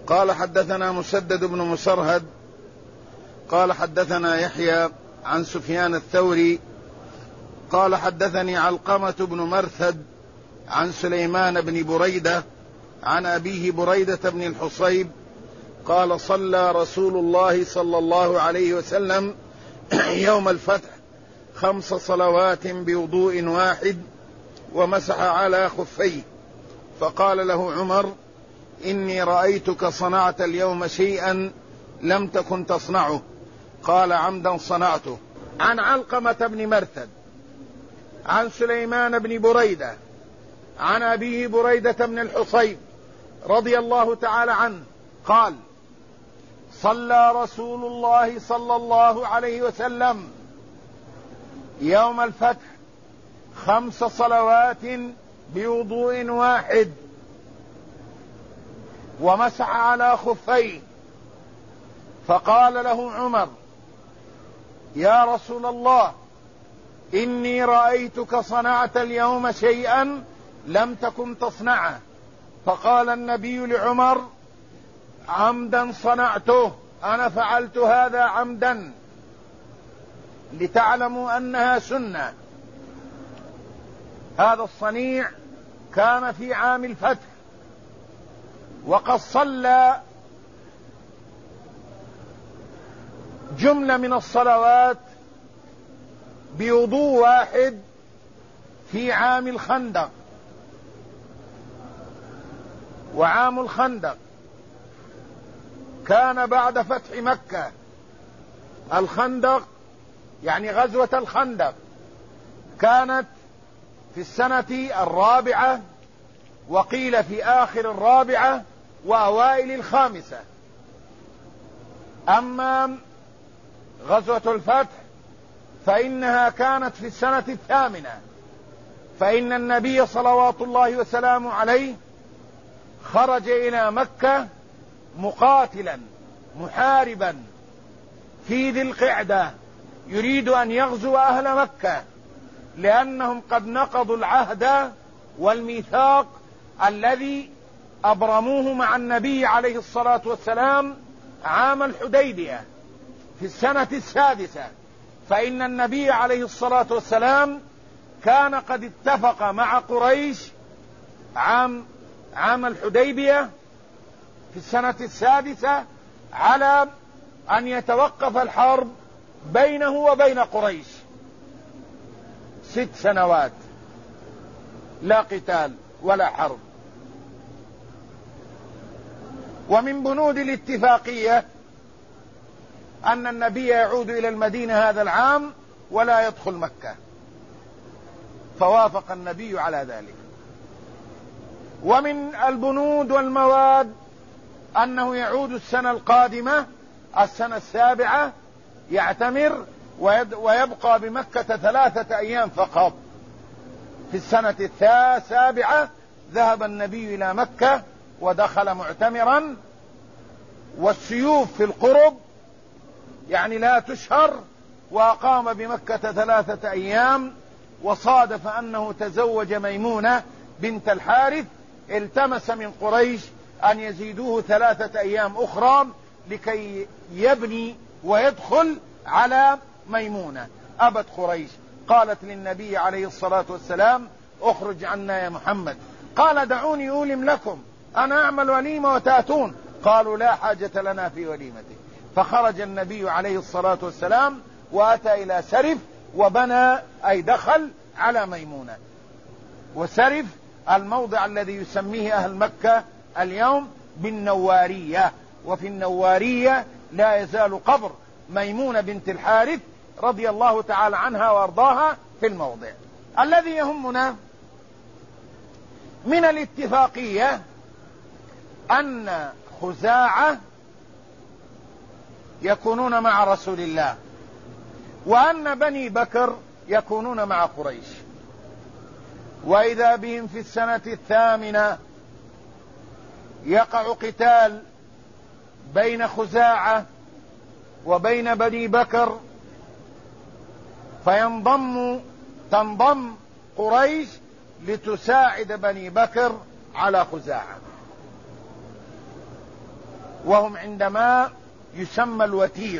قال حدثنا مسدد بن مسرهد قال حدثنا يحيى عن سفيان الثوري قال حدثني علقمة بن مرثد عن سليمان بن بريدة عن أبيه بريدة بن الحصيب قال صلى رسول الله صلى الله عليه وسلم يوم الفتح 5 صلوات بوضوء واحد ومسح على خفيه، فقال له عمر: إني رأيتك صنعت اليوم شيئا لم تكن تصنعه. قال: عمدا صنعته. عن علقمة بن مرثد عن سليمان بن بريدة عن أبيه بريدة بن الحصيب رضي الله تعالى عنه قال: صلى رسول الله صلى الله عليه وسلم يوم الفتح 5 صلوات بوضوء واحد ومسح على خفيه، فقال له عمر: يا رسول الله، إني رأيتك صنعت اليوم شيئا لم تكن تصنعه. فقال النبي لعمر: عمدا صنعته، أنا فعلت هذا عمدا لتعلموا أنها سنة. هذا الصنيع كان في عام الفتح، وقد صلى جملة من الصلوات بوضوء واحد في عام الخندق. وعام الخندق كان بعد فتح مكة. الخندق يعني غزوة الخندق كانت في السنة 4، وقيل في آخر 4 وأوائل 5. أما غزوة الفتح فإنها كانت في السنة 8، فإن النبي صلوات الله وسلامه عليه خرج إلى مكة مقاتلا محاربا في ذي القعدة، يريد أن يغزو أهل مكة، لأنهم قد نقضوا العهد والميثاق الذي أبرموه مع النبي عليه الصلاة والسلام عام الحديبية في السنة 6. فإن النبي عليه الصلاة والسلام كان قد اتفق مع قريش عام الحديبية في السنة 6 على أن يتوقف الحرب بينه وبين قريش 6 سنوات، لا قتال ولا حرب. ومن بنود الاتفاقية أن النبي يعود إلى المدينة هذا العام ولا يدخل مكة، فوافق النبي على ذلك. ومن البنود والمواد أنه يعود السنة القادمة السنة 7 يعتمر ويبقى بمكة 3 أيام فقط. في السنة 7 ذهب النبي إلى مكة ودخل معتمرا، والسيوف في القرب يعني لا تشهر، وأقام بمكة 3 أيام. وصادف أنه تزوج ميمونة بنت الحارث، التمس من قريش أن يزيدوه 3 أيام أخرى لكي يبني ويدخل على ميمونة. أبت قريش، قالت للنبي عليه الصلاة والسلام: اخرج عنا يا محمد. قال: دعوني أولم لكم، أنا أعمل وليمة وتأتون. قالوا: لا حاجة لنا في وليمته. فخرج النبي عليه الصلاة والسلام وأتى إلى سرف وبنى، أي دخل على ميمونة. وسرف الموضع الذي يسميه أهل مكة اليوم بالنوارية، وفي النوارية لا يزال قبر ميمونة بنت الحارث رضي الله تعالى عنها وارضاها في الموضع. الذي يهمنا من الاتفاقية أن خزاعة يكونون مع رسول الله، وأن بني بكر يكونون مع قريش. وإذا بهم في السنة 8 يقع قتال بين خزاعة وبين بني بكر، تنضم قريش لتساعد بني بكر على خزاعة. وهم عندما يسمى الوتير.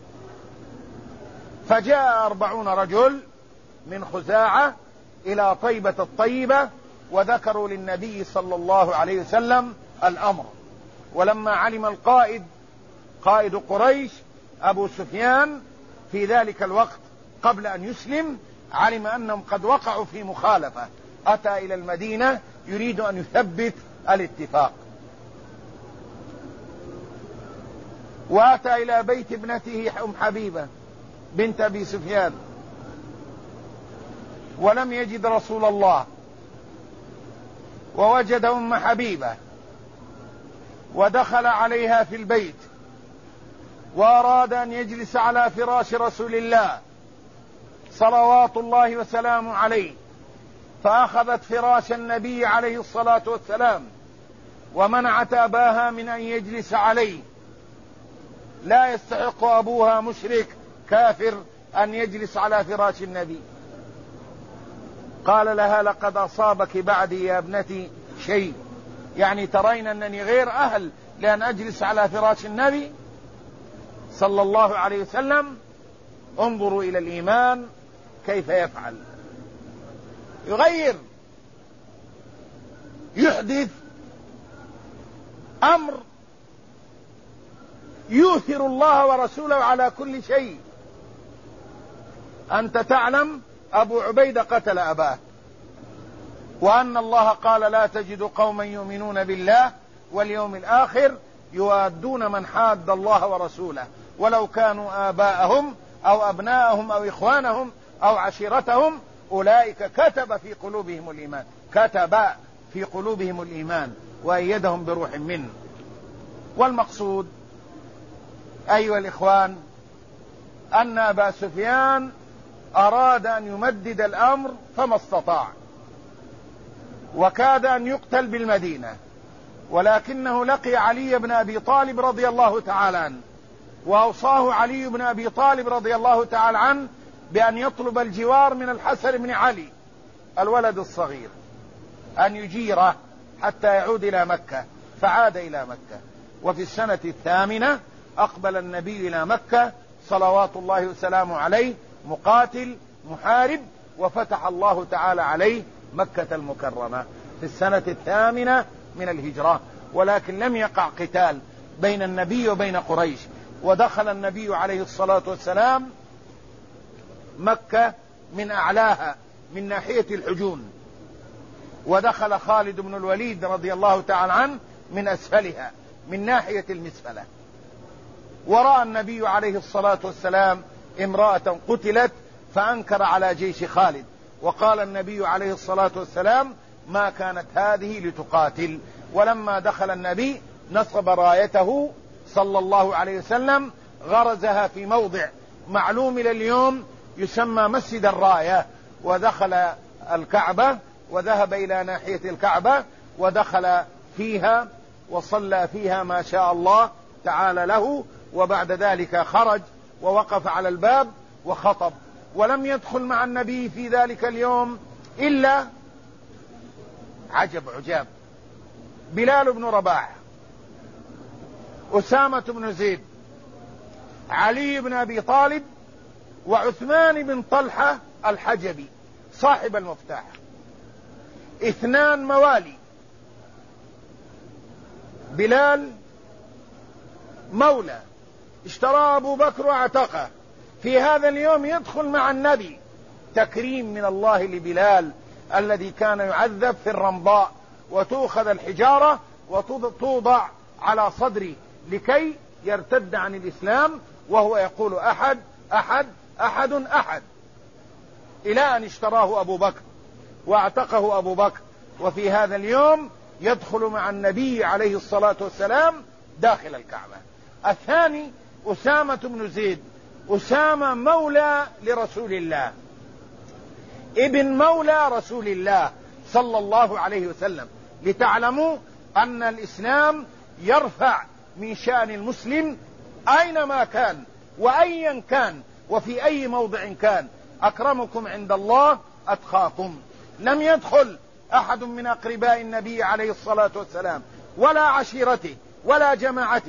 فجاء 40 رجل من خزاعة إلى طيبة الطيبة وذكروا للنبي صلى الله عليه وسلم الأمر. ولما علم القائد، قائد قريش أبو سفيان في ذلك الوقت قبل أن يسلم، علم أنهم قد وقعوا في مخالفة، أتى إلى المدينة يريد أن يثبت الاتفاق، وأتى إلى بيت ابنته أم حبيبة بنت أبي سفيان ولم يجد رسول الله، ووجد أم حبيبة ودخل عليها في البيت وأراد أن يجلس على فراش رسول الله صلوات الله وسلامه عليه، فأخذت فراش النبي عليه الصلاة والسلام ومنعت أباها من أن يجلس عليه. لا يستحق أبوها مشرك كافر أن يجلس على فراش النبي. قال لها: لقد أصابك بعدي يا ابنتي شيء، يعني ترين أنني غير أهل لأن أجلس على فراش النبي صلى الله عليه وسلم. انظروا إلى الإيمان كيف يفعل، يغير، يحدث أمر يؤثر الله ورسوله على كل شيء. أنت تعلم أبو عبيدة قتل أباه، وأن الله قال: لا تجد قوما يؤمنون بالله واليوم الآخر يوادون من حاد الله ورسوله ولو كانوا آباءهم أو أبناءهم أو إخوانهم أو عشيرتهم أولئك كتب في قلوبهم الإيمان، كتب في قلوبهم الإيمان وأيدهم بروح منه. والمقصود أيها الإخوان أن أبا سفيان أراد أن يمدد الأمر فما استطاع، وكاد أن يقتل بالمدينة، ولكنه لقي علي بن أبي طالب رضي الله تعالى عنه، وأوصاه علي بن أبي طالب رضي الله تعالى عنه بأن يطلب الجوار من الحسن بن علي الولد الصغير، أن يجيره حتى يعود إلى مكة. فعاد إلى مكة، وفي السنة 8 أقبل النبي إلى مكة صلوات الله وسلامه عليه مقاتل محارب، وفتح الله تعالى عليه مكة المكرمة في السنة 8 من الهجرة. ولكن لم يقع قتال بين النبي وبين قريش، ودخل النبي عليه الصلاة والسلام مكة من أعلاها من ناحية الحجون، ودخل خالد بن الوليد رضي الله تعالى عنه من أسفلها من ناحية المسفلة. ورأى النبي عليه الصلاة والسلام امرأة قتلت فأنكر على جيش خالد، وقال النبي عليه الصلاة والسلام: ما كانت هذه لتقاتل. ولما دخل النبي نصب رايته صلى الله عليه وسلم، غرزها في موضع معلوم إلى اليوم يسمى مسجد الراية، ودخل الكعبة وذهب إلى ناحية الكعبة ودخل فيها وصلى فيها ما شاء الله تعالى له. وبعد ذلك خرج ووقف على الباب وخطب، ولم يدخل مع النبي في ذلك اليوم إلا عجب عجاب: بلال بن رباح، أسامة بن زيد، علي بن أبي طالب، وعثمان بن طلحة الحجبي صاحب المفتاح، 2 موالي. بلال مولى اشترى أبو بكر واعتقه، في هذا اليوم يدخل مع النبي، تكريم من الله لبلال الذي كان يعذب في الرمضاء، وتؤخذ الحجارة وتوضع على صدره لكي يرتد عن الإسلام وهو يقول: أحد أحد أحد أحد، إلى أن اشتراه أبو بكر واعتقه أبو بكر. وفي هذا اليوم يدخل مع النبي عليه الصلاة والسلام داخل الكعبة. الثاني أسامة بن زيد، أسامة مولى لرسول الله، ابن مولى رسول الله صلى الله عليه وسلم، لتعلموا أن الإسلام يرفع من شأن المسلم أينما كان وأيا كان وفي أي موضع كان. أكرمكم عند الله أتقاكم. لم يدخل أحد من أقرباء النبي عليه الصلاة والسلام ولا عشيرته ولا جماعته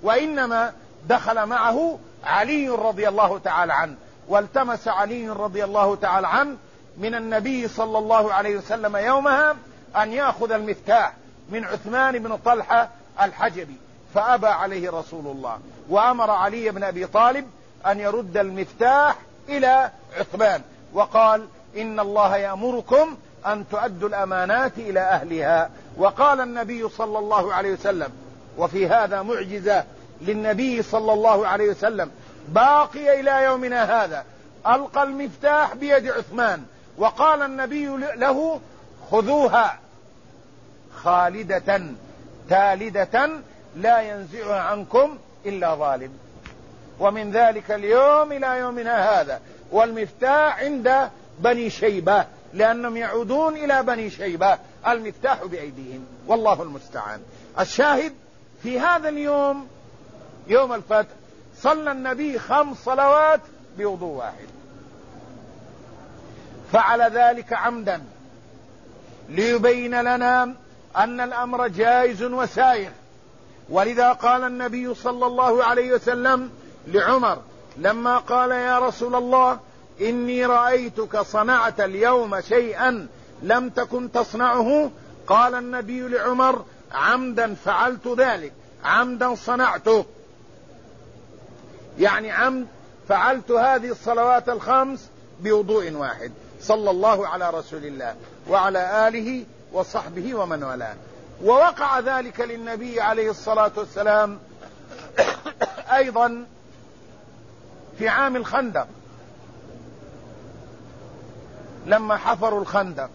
وإنما دخل معه علي رضي الله تعالى عنه، والتمس علي رضي الله تعالى عنه من النبي صلى الله عليه وسلم يومها أن يأخذ المفتاح من عثمان بن طلحة الحجبي، فأبى عليه رسول الله، وأمر علي بن أبي طالب أن يرد المفتاح إلى عثمان، وقال إن الله يأمركم أن تؤدوا الأمانات إلى أهلها. وقال النبي صلى الله عليه وسلم، وفي هذا معجزة للنبي صلى الله عليه وسلم باقي إلى يومنا هذا، ألقى المفتاح بيد عثمان وقال النبي له خذوها خالدة تالدة لا ينزعها عنكم إلا ظالم. ومن ذلك اليوم إلى يومنا هذا والمفتاح عند بني شيبة، لأنهم يعودون إلى بني شيبة، المفتاح بأيديهم، والله المستعان. الشاهد في هذا اليوم يوم الفتح صلى النبي 5 صلوات بوضوء واحد، فعل ذلك عمدا ليبين لنا أن الأمر جائز وسائغ. ولذا قال النبي صلى الله عليه وسلم لعمر لما قال يا رسول الله إني رأيتك صنعت اليوم شيئا لم تكن تصنعه، قال النبي لعمر عمدا فعلت ذلك، عمدا صنعته، يعني عمد فعلت هذه الصلوات 5 بوضوء واحد. صلى الله على رسول الله وعلى آله وصحبه ومن والاه. ووقع ذلك للنبي عليه الصلاة والسلام أيضا في عام الخندق، لما حفروا الخندق،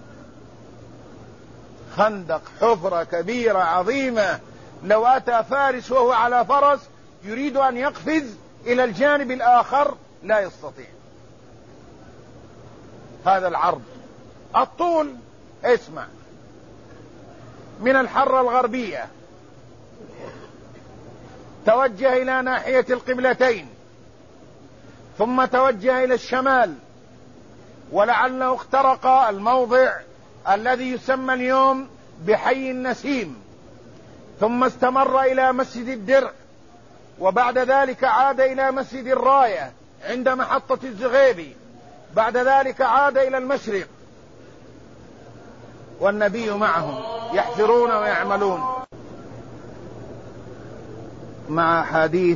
خندق حفرة كبيرة عظيمة، لو أتى فارس وهو على فرس يريد أن يقفز إلى الجانب الآخر لا يستطيع، هذا العرض. الطول اسمع، من الحرة الغربية توجه إلى ناحية القبلتين، ثم توجه إلى الشمال، ولعله اخترق الموضع الذي يسمى اليوم بحي النسيم، ثم استمر إلى مسجد الدرع، وبعد ذلك عاد إلى مسجد الراية عند محطة الزغيبي، بعد ذلك عاد إلى المشرق، والنبي معهم يحفرون ويعملون. مع حديث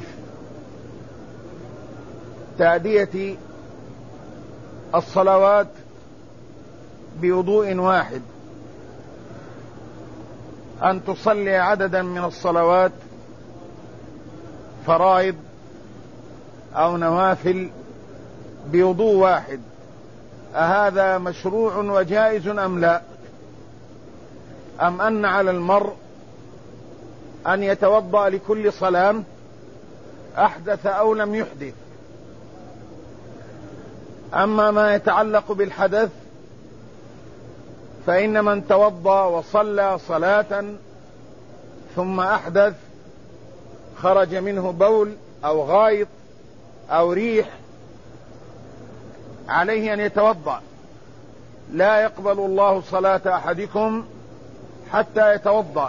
تأدية الصلوات بوضوء واحد، أن تصلي عددا من الصلوات فرائض أو نوافل بوضوء واحد، أهذا مشروع وجائز أم لا؟ أم أن على المرء أن يتوضأ لكل صلاة أحدث أو لم يحدث؟ أما ما يتعلق بالحدث فإن من توضأ وصلى صلاة ثم أحدث، خرج منه بول أو غائط أو ريح، عليه أن يتوضأ، لا يقبل الله صلاة أحدكم حتى يتوضأ.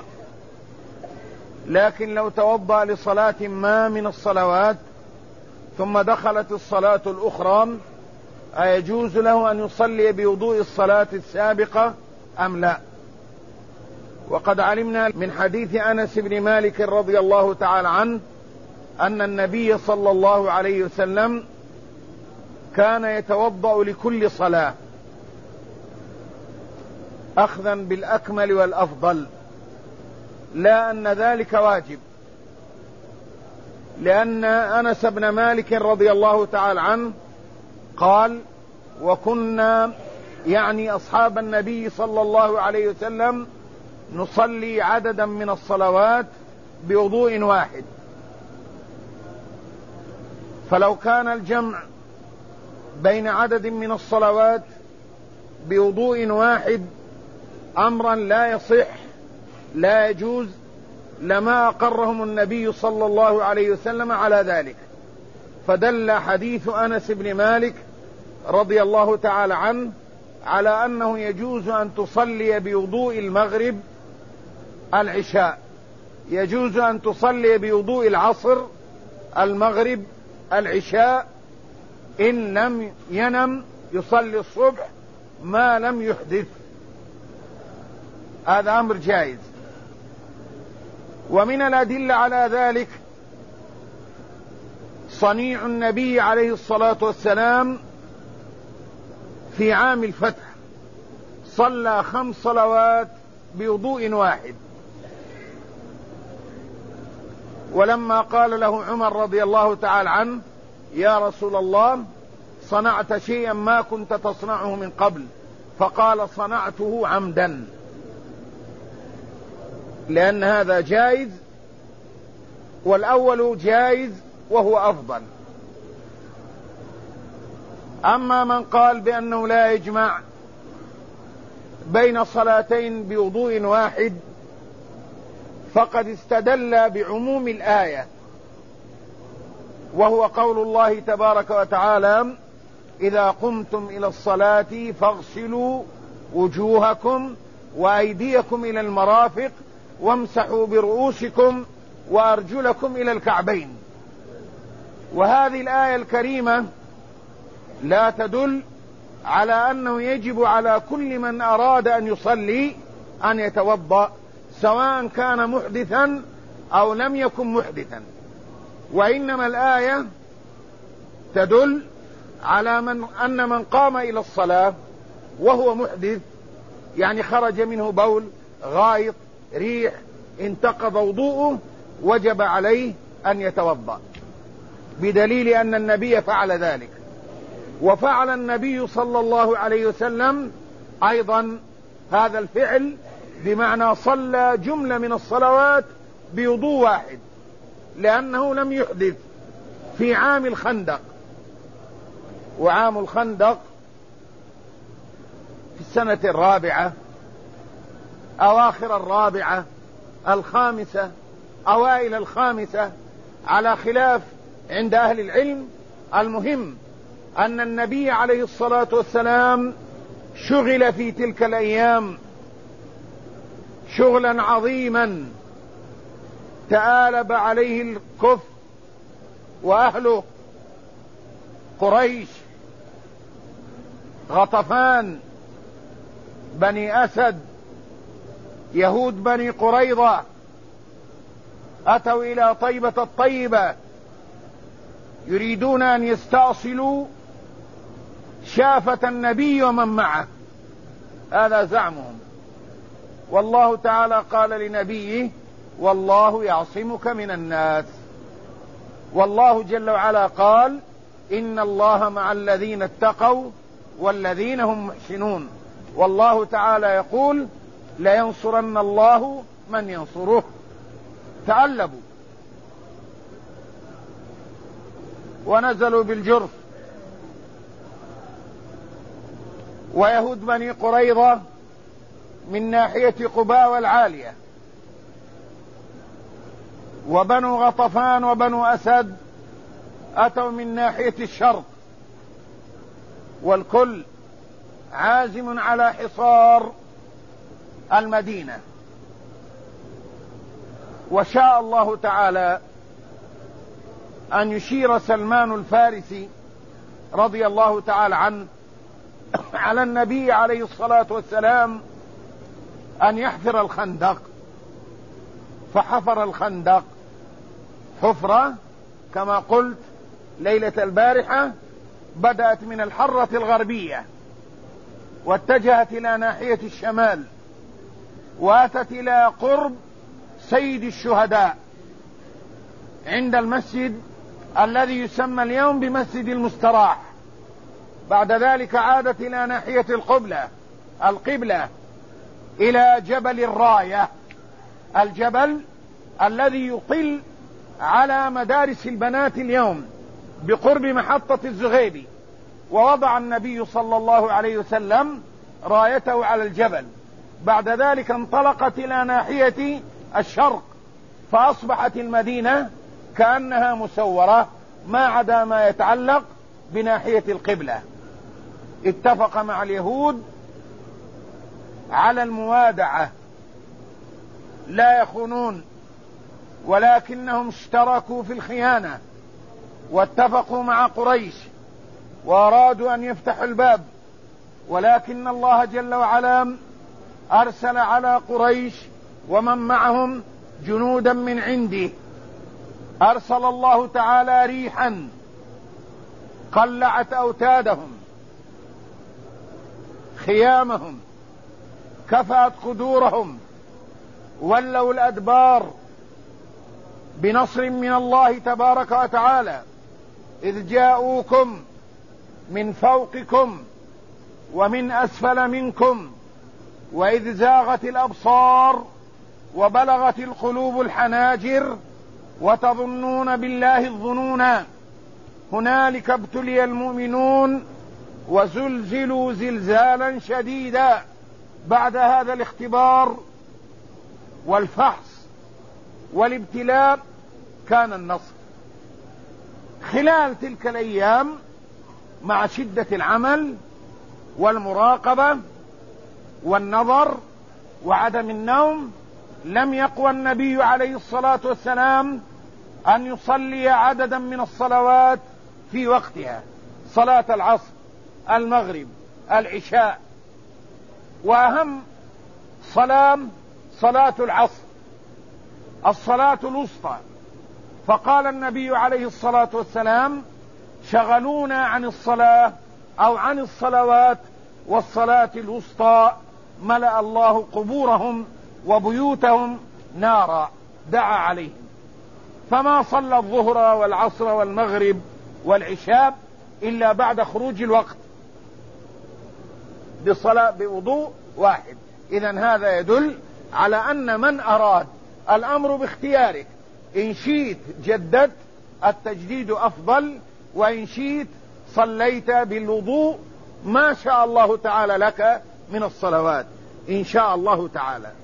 لكن لو توضأ لصلاة ما من الصلوات ثم دخلت الصلاة الأخرى أيجوز له أن يصلي بوضوء الصلاة السابقة أم لا؟ وقد علمنا من حديث أنس بن مالك رضي الله تعالى عنه أن النبي صلى الله عليه وسلم كان يتوضأ لكل صلاة أخذا بالأكمل والأفضل، لا أن ذلك واجب، لأن أنس بن مالك رضي الله تعالى عنه قال وكنا يعني أصحاب النبي صلى الله عليه وسلم نصلي عددا من الصلوات بوضوء واحد، فلو كان الجمع بين عدد من الصلوات بوضوء واحد أمرا لا يصح لا يجوز لما أقرهم النبي صلى الله عليه وسلم على ذلك. فدل حديث أنس بن مالك رضي الله تعالى عنه على أنه يجوز أن تصلي بوضوء المغرب العشاء، يجوز أن تصلي بوضوء العصر، المغرب، العشاء، إن لم ينم يصلي الصبح ما لم يحدث، هذا أمر جائز. ومن الأدلة على ذلك صنيع النبي عليه الصلاة والسلام في عام الفتح، صلى 5 صلوات بوضوء واحد، ولما قال له عمر رضي الله تعالى عنه: يا رسول الله، صنعت شيئا ما كنت تصنعه من قبل، فقال: صنعته عمدا، لأن هذا جائز، والأول جائز وهو أفضل. أما من قال بأنه لا يجمع بين صلاتين بوضوء واحد فقد استدل بعموم الآية، وهو قول الله تبارك وتعالى: إذا قمتم إلى الصلاة فاغسلوا وجوهكم وأيديكم إلى المرافق وامسحوا برؤوسكم وأرجلكم إلى الكعبين. وهذه الآية الكريمة لا تدل على أنه يجب على كل من أراد أن يصلي أن يتوضأ، سواء كان محدثا أو لم يكن محدثا، وإنما الآية تدل على أن من قام إلى الصلاة وهو محدث، يعني خرج منه بول، غائط، ريح، انتقض وضوءه، وجب عليه أن يتوضأ، بدليل أن النبي فعل ذلك. وفعل النبي صلى الله عليه وسلم أيضا هذا الفعل، بمعنى صلى جملة من الصلوات بوضوء واحد، لأنه لم يحدث في عام الخندق. وعام الخندق في السنة 4، أواخر 4، 5، أوائل 5، على خلاف عند أهل العلم. المهم أن النبي عليه الصلاة والسلام شغل في تلك الأيام شغلا عظيما، تآلب عليه الكفر وأهله، قريش، غطفان، بني أسد، يهود بني قريظة، أتوا إلى طيبة الطيبة يريدون أن يستأصلوا شافة النبي ومن معه، هذا زعمهم. والله تعالى قال لنبيه: والله يعصمك من الناس. والله جل وعلا قال: إن الله مع الذين اتقوا والذين هم محسنون. والله تعالى يقول: لينصرن الله من ينصره. تألبوا ونزلوا بالجرف. ويهود بني قريظة من ناحية قباء والعالية، وبنو غطفان وبنو أسد أتوا من ناحية الشرق، والكل عازم على حصار المدينة. وشاء الله تعالى أن يشير سلمان الفارسي رضي الله تعالى عنه على النبي عليه الصلاة والسلام أن يحفر الخندق، فحفر الخندق حفرة كما قلت ليلة البارحة، بدأت من الحرة الغربية واتجهت إلى ناحية الشمال، واتت إلى قرب سيد الشهداء عند المسجد الذي يسمى اليوم بمسجد المستراح. بعد ذلك عادت إلى ناحية القبلة إلى جبل الراية، الجبل الذي يطل على مدارس البنات اليوم بقرب محطة الزغيبي. ووضع النبي صلى الله عليه وسلم رايته على الجبل. بعد ذلك انطلقت إلى ناحية الشرق، فأصبحت المدينة كأنها مسورة ما عدا ما يتعلق بناحية القبلة. اتفق مع اليهود على الموادعة، لا يخونون ولكنهم اشتركوا في الخيانة واتفقوا مع قريش وأرادوا أن يفتحوا الباب، ولكن الله جل وعلا أرسل على قريش ومن معهم جنودا من عنده. أرسل الله تعالى ريحا قلعت أوتادهم خيامهم، كفأت قدورهم، ولوا الأدبار بنصر من الله تبارك وتعالى، إذ جاءوكم من فوقكم ومن أسفل منكم، وإذ زاغت الأبصار وبلغت القلوب الحناجر وتظنون بالله الظنون، هنالك ابتلي المؤمنون وزلزلوا زلزالا شديدا. بعد هذا الاختبار والفحص والابتلاء كان النصر. خلال تلك الأيام مع شدة العمل والمراقبة والنظر وعدم النوم، لم يقوى النبي عليه الصلاة والسلام أن يصلي عددا من الصلوات في وقتها، صلاة العصر، المغرب، العشاء، وأهم صلاة العصر، الصلاة الوسطى. فقال النبي عليه الصلاة والسلام: شغلونا عن الصلاة أو عن الصلوات والصلاة الوسطى ملأ الله قبورهم وبيوتهم نارا. دعا عليهم، فما صلى الظهر والعصر والمغرب والعشاء إلا بعد خروج الوقت بوضوء واحد. إذن هذا يدل على أن من أراد الأمر باختيارك، إن شئت جددت، التجديد أفضل، وإن شئت صليت بالوضوء ما شاء الله تعالى لك من الصلوات إن شاء الله تعالى.